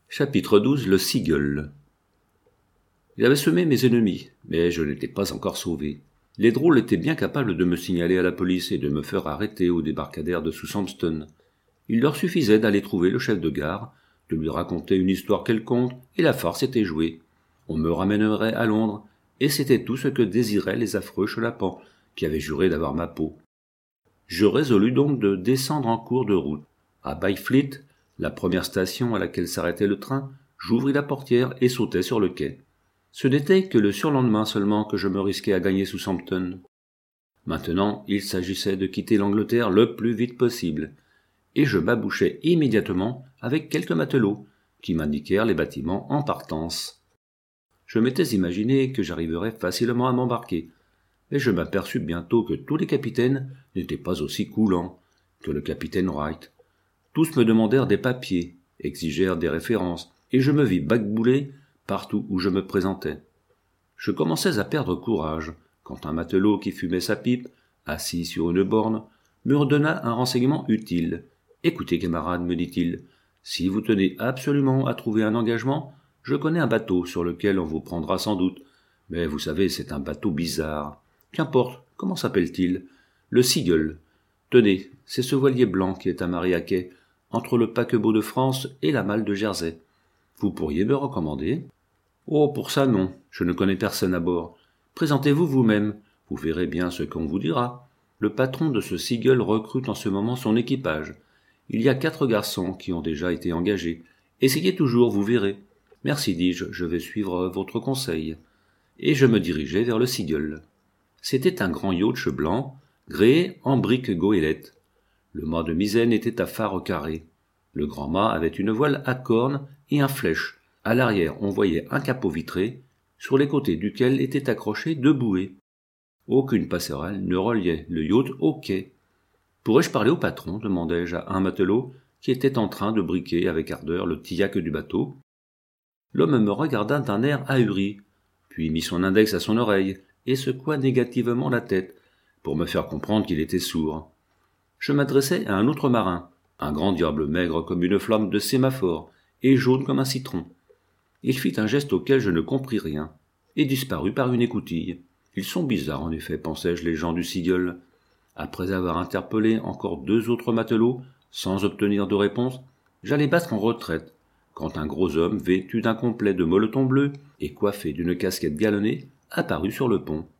Chapitre 12. Le Seagull. J'avais semé mes ennemis, mais je n'étais pas encore sauvé. Les drôles étaient bien capables de me signaler à la police et de me faire arrêter au débarcadère de Southampton. Il leur suffisait d'aller trouver le chef de gare, de lui raconter une histoire quelconque, et la farce était jouée. On me ramènerait à Londres, et c'était tout ce que désiraient les affreux chenapans, qui avaient juré d'avoir ma peau. Je résolus donc de descendre en cours de route. À Byfleet, la première station à laquelle s'arrêtait le train, j'ouvris la portière et sautai sur le quai. Ce n'était que le surlendemain seulement que je me risquais à gagner Southampton. Maintenant, il s'agissait de quitter l'Angleterre le plus vite possible, et je m'abouchai immédiatement avec quelques matelots qui m'indiquèrent les bâtiments en partance. Je m'étais imaginé que j'arriverais facilement à m'embarquer, mais je m'aperçus bientôt que tous les capitaines n'étaient pas aussi coulants que le capitaine Wright. Tous me demandèrent des papiers, exigèrent des références, et je me vis bacbouler partout où je me présentais. Je commençais à perdre courage, quand un matelot qui fumait sa pipe, assis sur une borne, me redonna un renseignement utile. « Écoutez, camarade, me dit-il, si vous tenez absolument à trouver un engagement, je connais un bateau sur lequel on vous prendra sans doute. Mais vous savez, c'est un bateau bizarre. Qu'importe, comment s'appelle-t-il ? Le Seagull. Tenez, c'est ce voilier blanc qui est amarré à quai, entre le paquebot de France et la malle de Jersey. Vous pourriez me recommander ? Oh, pour ça non, je ne connais personne à bord. Présentez-vous vous-même, vous verrez bien ce qu'on vous dira. Le patron de ce Seagull recrute en ce moment son équipage. Il y a 4 garçons qui ont déjà été engagés. Essayez toujours, vous verrez. Merci, dis-je, je vais suivre votre conseil. Et je me dirigeai vers le Seagull. C'était un grand yacht blanc, gréé en briques goélettes. Le mât de misaine était à phare carré. Le grand mât avait une voile à cornes et un flèche. À l'arrière, on voyait un capot vitré, sur les côtés duquel étaient accrochées 2 bouées. Aucune passerelle ne reliait le yacht au quai. « Pourrais-je parler au patron ?» demandai-je à un matelot qui était en train de briquer avec ardeur le tillac du bateau. L'homme me regarda d'un air ahuri, puis mit son index à son oreille et secoua négativement la tête, pour me faire comprendre qu'il était sourd. Je m'adressai à un autre marin, un grand diable maigre comme une flamme de sémaphore et jaune comme un citron. Il fit un geste auquel je ne compris rien, et disparut par une écoutille. Ils sont bizarres, en effet, pensai-je, les gens du Seagull. Après avoir interpellé encore 2 autres matelots, sans obtenir de réponse, j'allais battre en retraite, quand un gros homme vêtu d'un complet de molleton bleu et coiffé d'une casquette galonnée apparut sur le pont.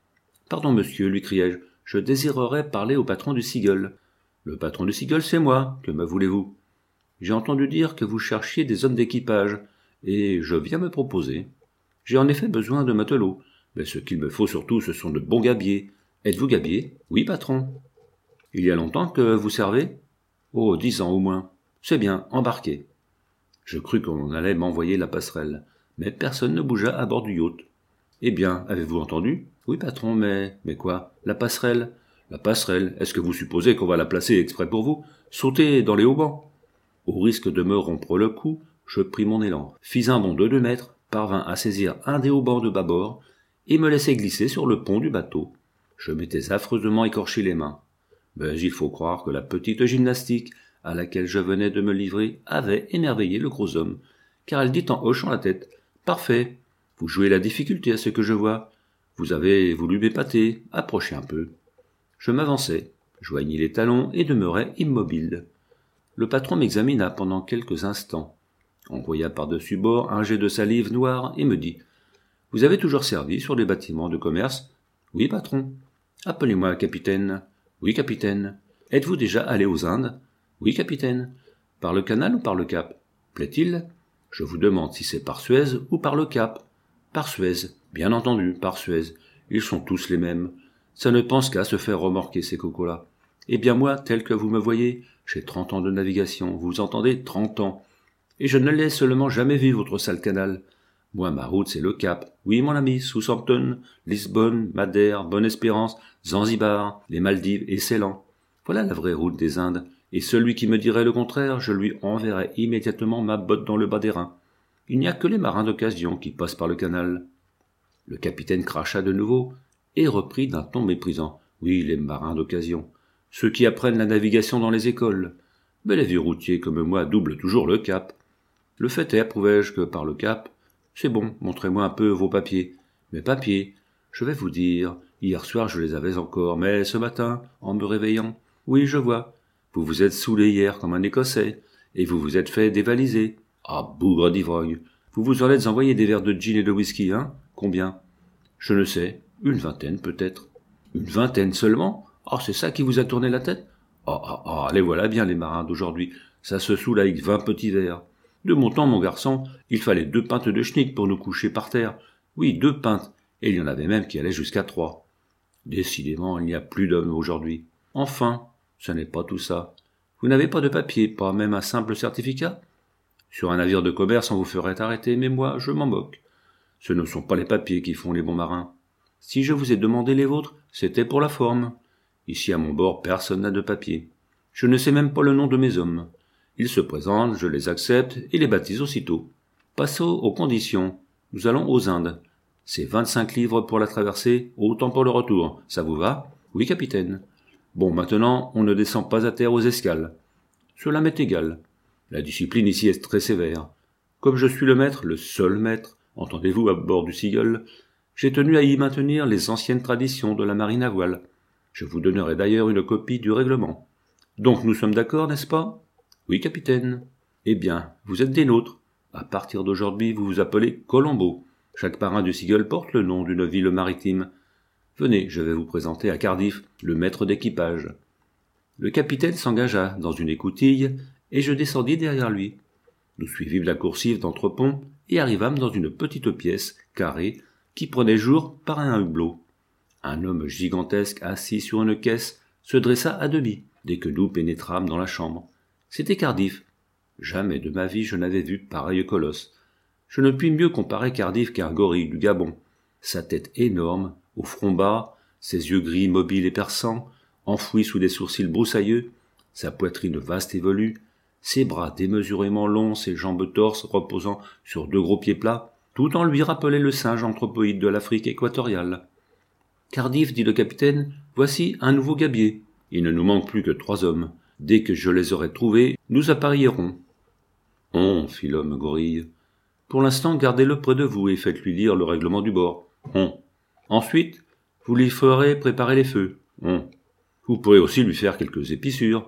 « Pardon, monsieur, lui criai-je, je désirerais parler au patron du Seagull. »« Le patron du Seagull, c'est moi, que me voulez-vous ? J'ai entendu dire que vous cherchiez des hommes d'équipage, et je viens me proposer. J'ai en effet besoin de matelots, mais ce qu'il me faut surtout, ce sont de bons gabiers. Êtes-vous gabier ? Oui, patron. Il y a longtemps que vous servez ? Oh, 10 ans au moins. C'est bien, embarquez. Je crus qu'on allait m'envoyer la passerelle, mais personne ne bougea à bord du yacht. Eh bien, avez-vous entendu ? Oui, patron, mais quoi ? La passerelle ? La passerelle, est-ce que vous supposez qu'on va la placer exprès pour vous ? Sautez dans les haubans. Au risque de me rompre le cou, je pris mon élan, fis un bond de 2 mètres, parvins à saisir un des haubans de bâbord, et me laissai glisser sur le pont du bateau. Je m'étais affreusement écorché les mains. Mais il faut croire que la petite gymnastique à laquelle je venais de me livrer avait émerveillé le gros homme, car elle dit en hochant la tête « Parfait, vous jouez la difficulté à ce que je vois. Vous avez voulu m'épater, approchez un peu. » Je m'avançai, joignis les talons et demeurai immobile. Le patron m'examina pendant quelques instants, envoya par-dessus bord un jet de salive noire et me dit « Vous avez toujours servi sur des bâtiments de commerce ? » « Oui, patron. »« Appelez-moi capitaine. »« Oui, capitaine. »« Êtes-vous déjà allé aux Indes ? » ?»« Oui, capitaine. »« Par le canal ou par le Cap ? » ?»« Plaît-il ? » ?»« Je vous demande si c'est par Suez ou par le Cap. »« Par Suez. Bien entendu, par Suez. Ils sont tous les mêmes. Ça ne pense qu'à se faire remorquer ces cocos-là. Eh bien moi, tel que vous me voyez, j'ai 30 ans de navigation, vous entendez, 30 ans. Et je ne l'ai seulement jamais vu, votre sale canal. Moi, ma route, c'est le Cap. Oui, mon ami, Southampton, Lisbonne, Madère, Bonne-Espérance, Zanzibar, les Maldives et Ceylan. Voilà la vraie route des Indes. Et celui qui me dirait le contraire, je lui enverrai immédiatement ma botte dans le bas des reins. Il n'y a que les marins d'occasion qui passent par le canal. Le capitaine cracha de nouveau et reprit d'un ton méprisant. Oui, les marins d'occasion. Ceux qui apprennent la navigation dans les écoles. Mais les vieux routiers comme moi doublent toujours le Cap. Le fait est, approuvai-je, que par le cap, c'est bon, montrez-moi un peu vos papiers. Mes papiers, je vais vous dire, hier soir je les avais encore, mais ce matin, en me réveillant, oui, je vois, vous vous êtes saoulé hier comme un Écossais, et vous vous êtes fait dévaliser. Ah, bougre d'ivrogne, vous vous en êtes envoyé des verres de gin et de whisky, hein? Combien? Je ne sais, 20 peut-être. 20 seulement? Ah, c'est ça qui vous a tourné la tête? Ah, les voilà bien les marins d'aujourd'hui, ça se saoule avec 20 petits verres. De mon temps, mon garçon, il fallait 2 pintes de schnick pour nous coucher par terre. Oui, 2 pintes, et il y en avait même qui allaient jusqu'à 3. Décidément, il n'y a plus d'hommes aujourd'hui. Enfin, ce n'est pas tout ça. Vous n'avez pas de papier, pas même un simple certificat? Sur un navire de commerce, on vous ferait arrêter, mais moi, je m'en moque. Ce ne sont pas les papiers qui font les bons marins. Si je vous ai demandé les vôtres, c'était pour la forme. Ici, à mon bord, personne n'a de papier. Je ne sais même pas le nom de mes hommes. Ils se présentent, je les accepte et les baptise aussitôt. Passons aux conditions. Nous allons aux Indes. C'est 25 livres pour la traversée, autant pour le retour. Ça vous va? Oui, capitaine. Bon, maintenant, on ne descend pas à terre aux escales. Cela m'est égal. La discipline ici est très sévère. Comme je suis le maître, le seul maître, entendez-vous, à bord du Seagull, j'ai tenu à y maintenir les anciennes traditions de la marine à voile. Je vous donnerai d'ailleurs une copie du règlement. Donc nous sommes d'accord, n'est-ce pas? Oui, capitaine. Eh bien, vous êtes des nôtres. À partir d'aujourd'hui, vous vous appelez Colombo. Chaque marin du Seagull porte le nom d'une ville maritime. Venez, je vais vous présenter à Cardiff, le maître d'équipage. Le capitaine s'engagea dans une écoutille, et je descendis derrière lui. Nous suivîmes la coursive d'entrepont et arrivâmes dans une petite pièce, carrée, qui prenait jour par un hublot. Un homme gigantesque assis sur une caisse se dressa à demi dès que nous pénétrâmes dans la chambre. C'était Cardiff. Jamais de ma vie je n'avais vu pareil colosse. Je ne puis mieux comparer Cardiff qu'un gorille du Gabon. Sa tête énorme, au front bas, ses yeux gris mobiles et perçants, enfouis sous des sourcils broussailleux, sa poitrine vaste et velue, ses bras démesurément longs, ses jambes torses reposant sur 2 gros pieds plats, tout en lui rappelait le singe anthropoïde de l'Afrique équatoriale. Cardiff, dit le capitaine, voici un nouveau gabier. Il ne nous manque plus que 3 hommes. Dès que je les aurai trouvés, nous appareillerons. Fit l'homme gorille. Pour l'instant, gardez-le près de vous et faites-lui lire le règlement du bord. Ensuite, vous lui ferez préparer les feux. Vous pourrez aussi lui faire quelques épissures.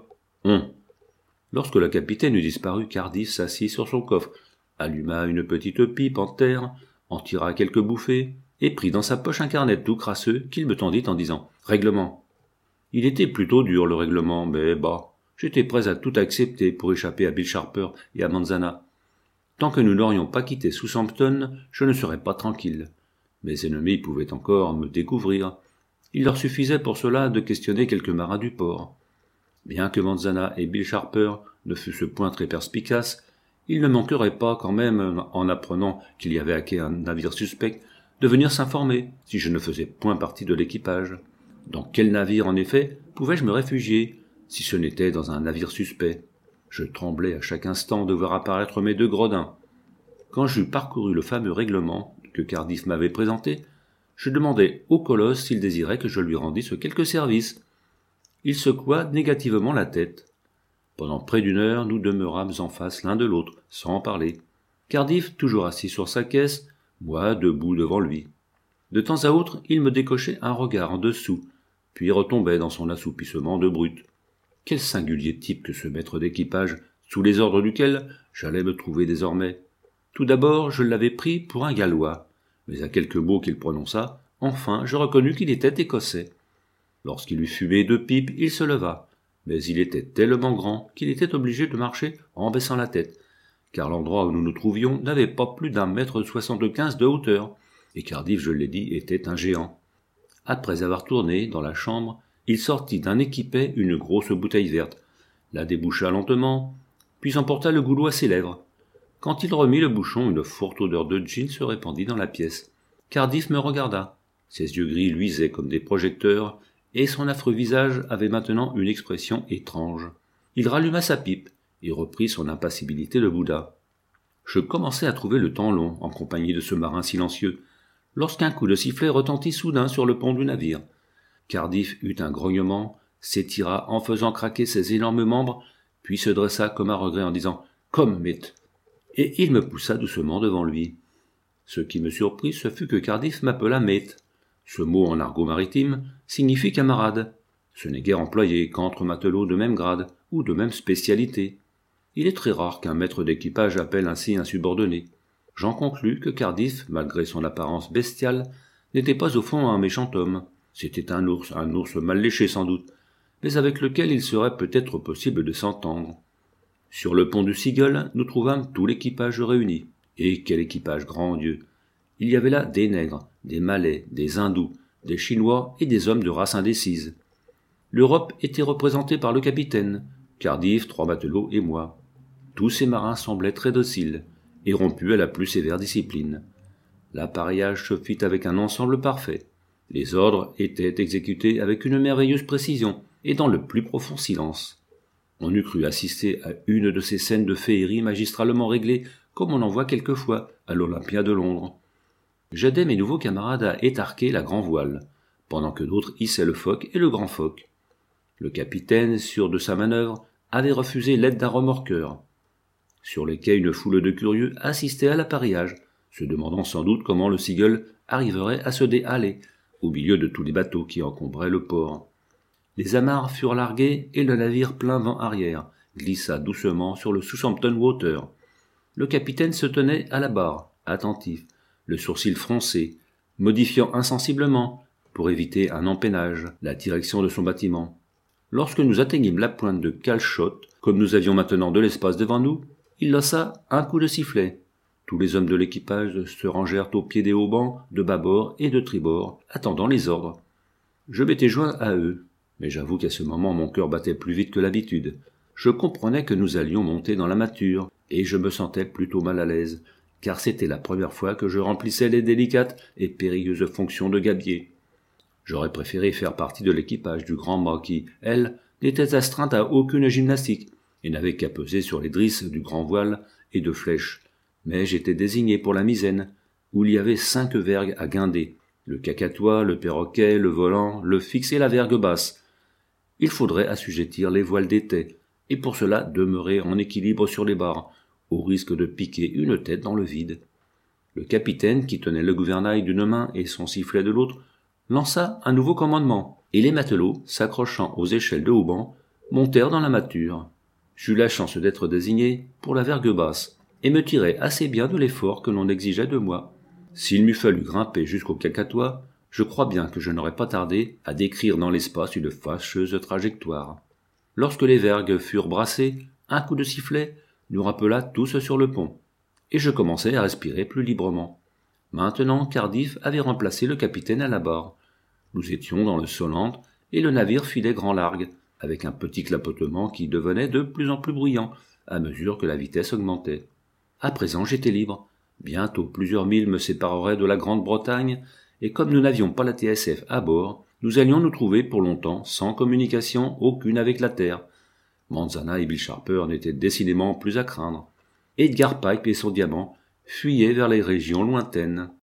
Lorsque le capitaine eut disparu, Cardiff s'assit sur son coffre, alluma une petite pipe en terre, en tira quelques bouffées, et prit dans sa poche un carnet tout crasseux qu'il me tendit en disant « Règlement ». Il était plutôt dur, le règlement, mais bah, j'étais prêt à tout accepter pour échapper à Bill Sharper et à Manzana. Tant que nous n'aurions pas quitté Southampton, je ne serais pas tranquille. Mes ennemis pouvaient encore me découvrir. Il leur suffisait pour cela de questionner quelques marins du port. Bien que Manzana et Bill Sharper ne fussent point très perspicaces, ils ne manqueraient pas quand même, en apprenant qu'il y avait hacké un navire suspect, de venir s'informer si je ne faisais point partie de l'équipage. Dans quel navire, en effet, pouvais-je me réfugier, si ce n'était dans un navire suspect? Je tremblais à chaque instant de voir apparaître mes 2 gredins. Quand j'eus parcouru le fameux règlement que Cardiff m'avait présenté, je demandai au colosse s'il désirait que je lui rendisse quelques services. Il secoua négativement la tête. Pendant près d'1 heure, nous demeurâmes en face l'un de l'autre, sans parler. Cardiff, toujours assis sur sa caisse, moi debout devant lui. De temps à autre, il me décochait un regard en dessous, puis retombait dans son assoupissement de brute. Quel singulier type que ce maître d'équipage, sous les ordres duquel j'allais me trouver désormais. Tout d'abord, je l'avais pris pour un Gallois, mais à quelques mots qu'il prononça, enfin, je reconnus qu'il était écossais. Lorsqu'il eut fumé 2 pipes, il se leva, mais il était tellement grand qu'il était obligé de marcher en baissant la tête, car l'endroit où nous nous trouvions n'avait pas plus d'1,75 m de hauteur, et Cardiff, je l'ai dit, était un géant. Après avoir tourné dans la chambre, il sortit d'un équipet une grosse bouteille verte, la déboucha lentement, puis emporta le goulot à ses lèvres. Quand il remit le bouchon, une forte odeur de gin se répandit dans la pièce. Cardiff me regarda. Ses yeux gris luisaient comme des projecteurs, et son affreux visage avait maintenant une expression étrange. Il ralluma sa pipe et reprit son impassibilité de Bouddha. Je commençais à trouver le temps long en compagnie de ce marin silencieux, lorsqu'un coup de sifflet retentit soudain sur le pont du navire. Cardiff eut un grognement, s'étira en faisant craquer ses énormes membres, puis se dressa comme à regret en disant « Come, mate !» et il me poussa doucement devant lui. Ce qui me surprit, ce fut que Cardiff m'appela mate. Ce mot en argot maritime signifie camarade. Ce n'est guère employé qu'entre matelots de même grade ou de même spécialité. Il est très rare qu'un maître d'équipage appelle ainsi un subordonné. J'en conclus que Cardiff, malgré son apparence bestiale, n'était pas au fond un méchant homme. C'était un ours mal léché sans doute, mais avec lequel il serait peut-être possible de s'entendre. Sur le pont du Seagull, nous trouvâmes tout l'équipage réuni. Et quel équipage, grand Dieu! Il y avait là des nègres, des Malais, des Hindous, des Chinois et des hommes de race indécise. L'Europe était représentée par le capitaine, Cardiff, 3 matelots et moi. Tous ces marins semblaient très dociles, et rompus à la plus sévère discipline. L'appareillage se fit avec un ensemble parfait. Les ordres étaient exécutés avec une merveilleuse précision et dans le plus profond silence. On eût cru assister à une de ces scènes de féerie magistralement réglées comme on en voit quelquefois à l'Olympia de Londres. J'aidais mes nouveaux camarades à étarquer la grand-voile, pendant que d'autres hissaient le foc et le grand foc. Le capitaine, sûr de sa manœuvre, avait refusé l'aide d'un remorqueur. Sur les quais, une foule de curieux assistait à l'appareillage, se demandant sans doute comment le Seagull arriverait à se déhaler, au milieu de tous les bateaux qui encombraient le port. Les amarres furent larguées et le navire plein vent arrière glissa doucement sur le Southampton Water. Le capitaine se tenait à la barre, attentif, le sourcil froncé, modifiant insensiblement, pour éviter un empennage, la direction de son bâtiment. Lorsque nous atteignîmes la pointe de Calshot, comme nous avions maintenant de l'espace devant nous, il lança un coup de sifflet. Tous les hommes de l'équipage se rangèrent au pied des haubans, de bâbord et de tribord, attendant les ordres. Je m'étais joint à eux, mais j'avoue qu'à ce moment mon cœur battait plus vite que l'habitude. Je comprenais que nous allions monter dans la mâture, et je me sentais plutôt mal à l'aise, car c'était la première fois que je remplissais les délicates et périlleuses fonctions de gabier. J'aurais préféré faire partie de l'équipage du grand mât qui, elle, n'était astreinte à aucune gymnastique, et n'avait qu'à peser sur les drisses du grand voile et de flèches. Mais j'étais désigné pour la misaine, où il y avait 5 vergues à guinder, le cacatois, le perroquet, le volant, le fixe et la vergue basse. Il faudrait assujettir les voiles d'étai, et pour cela demeurer en équilibre sur les barres, au risque de piquer une tête dans le vide. Le capitaine, qui tenait le gouvernail d'une main et son sifflet de l'autre, lança un nouveau commandement, et les matelots, s'accrochant aux échelles de haubans, montèrent dans la mâture. J'eus la chance d'être désigné pour la vergue basse, et me tirai assez bien de l'effort que l'on exigeait de moi. S'il m'eût fallu grimper jusqu'au cacatois, je crois bien que je n'aurais pas tardé à décrire dans l'espace une fâcheuse trajectoire. Lorsque les vergues furent brassées, un coup de sifflet nous rappela tous sur le pont, et je commençai à respirer plus librement. Maintenant, Cardiff avait remplacé le capitaine à la barre. Nous étions dans le Solent, et le navire filait grand largue, avec un petit clapotement qui devenait de plus en plus bruyant, à mesure que la vitesse augmentait. À présent, j'étais libre. Bientôt, plusieurs milles me sépareraient de la Grande-Bretagne, et comme nous n'avions pas la TSF à bord, nous allions nous trouver pour longtemps sans communication aucune avec la Terre. Manzana et Bill Sharper n'étaient décidément plus à craindre. Edgar Pipe et son diamant fuyaient vers les régions lointaines.